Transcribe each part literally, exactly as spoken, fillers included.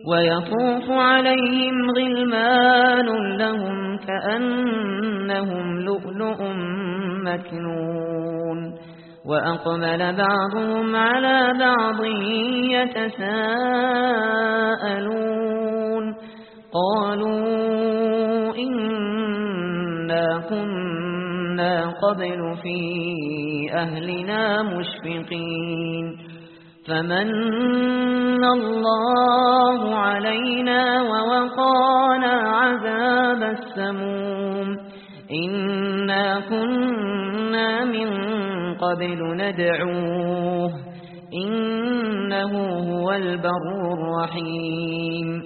ويطوف عليهم غلمان لهم كأنهم لؤلؤ مكنون وأقبل بعضهم على بعض يتساءلون قالوا إنا كنا قبل في أهلنا مشفقين فمن الله علينا ووقانا عذاب السموم إنا كنا من قبل ندعوه إنه هو البر الرحيم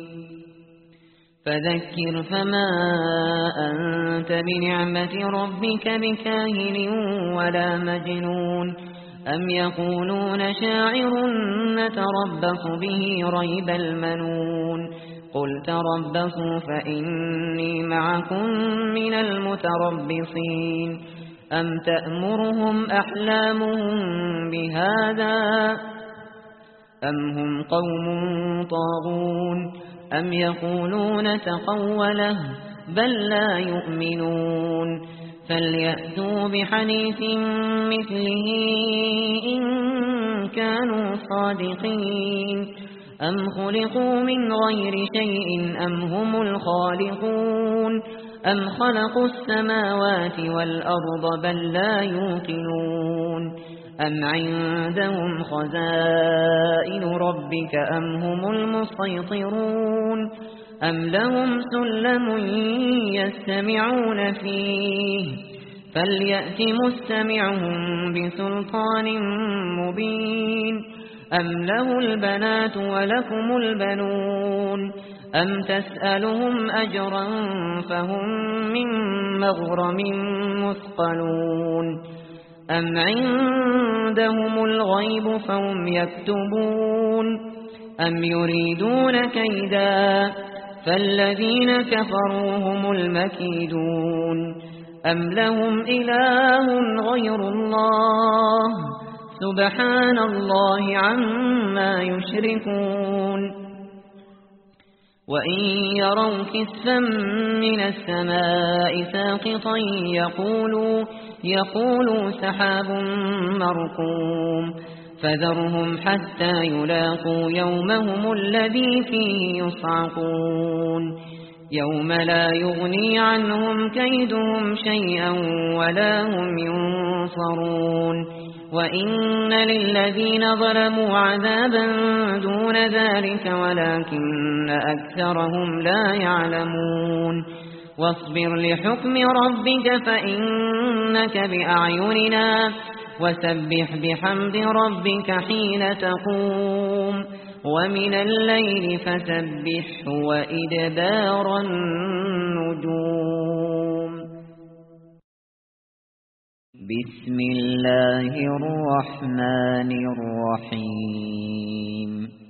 فذكر فما أنت بنعمة ربك بكاهن ولا مجنون أم يقولون شاعر نتربص به ريب المنون قل تربصوا فإني معكم من المتربصين أم تأمرهم أحلامهم بهذا أم هم قوم طاغون أم يقولون تقوله بل لا يؤمنون فليأتوا بحديث مثله إن كانوا صادقين أم خلقوا من غير شيء أم هم الخالقون أم خلقوا السماوات والأرض بل لا يوقنون أم عندهم خزائن ربك أم هم المسيطرون أم لهم سلم يستمعون فيه فليأت مستمعهم بسلطان مبين أم له البنات ولكم البنون أم تسألهم أجرا فهم من مغرم مثقلون أم عندهم الغيب فهم يكتبون أم يريدون كيدا فالذين كفروا هم المكيدون أم لهم إله غير الله سبحان الله عما يشركون وإن يروا كسفا من السماء ساقطا يقولوا يقولوا سحاب مركوم فذرهم حتى يلاقوا يومهم الذي فيه يصعقون يوم لا يغني عنهم كيدهم شيئا ولا هم ينصرون وإن للذين ظلموا عذابا دون ذلك ولكن أكثرهم لا يعلمون واصبر لحكم ربك فإنك بأعيننا وسبح بحمد ربك حين تقوم ومن الليل فسبحه وإدبار النجوم بسم الله الرحمن الرحيم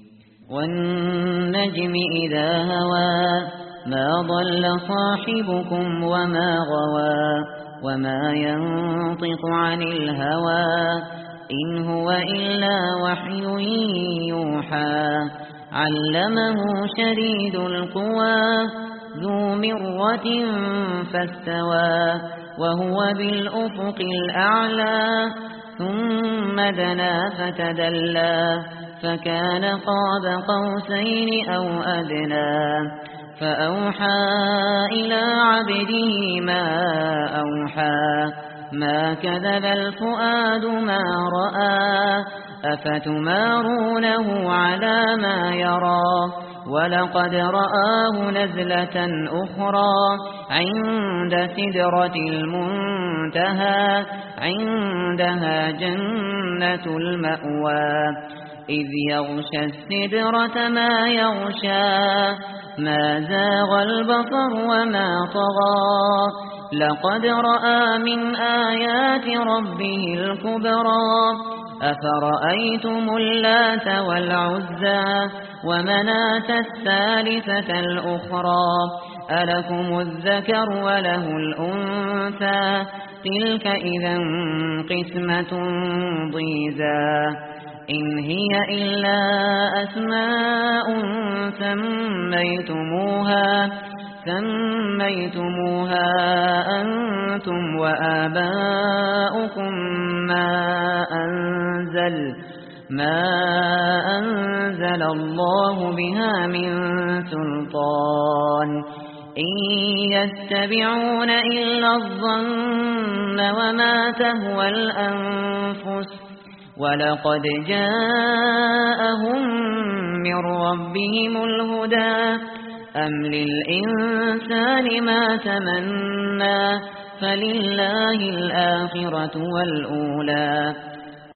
والنجم إذا هوى ما ضل صاحبكم وما غوى وما ينطق عن الهوى إن هو إلا وحي يوحى علمه شديد القوى ذو مرة فاستوى وهو بالأفق الأعلى ثم دنا فتدلى فكان قاب قوسين أو أدنى فأوحى إلى عبده ما أوحى ما كذب الفؤاد ما رأى أفتمارونه على ما يرى ولقد رآه نزلة أخرى عند سدرة المنتهى عندها جنة المأوى إذ يغشى السدرة ما يغشى ما زاغ البصر وما طغى لقد رأى من آيات ربه الكبرى أفرأيتم اللات والعزى ومناة الثالثة الأخرى ألكم الذكر وله الأنثى تلك إذا قسمة ضيزى إن هي إلا أسماء سميتموها سميتموها أنتم وآباؤكم ما أنزل ما أنزل الله بها من سلطان إن يتبعون إلا الظن وما تهوى الأنفس ولقد جاءهم من ربهم الهدى أم للإنسان ما تمنى فلله الآخرة والأولى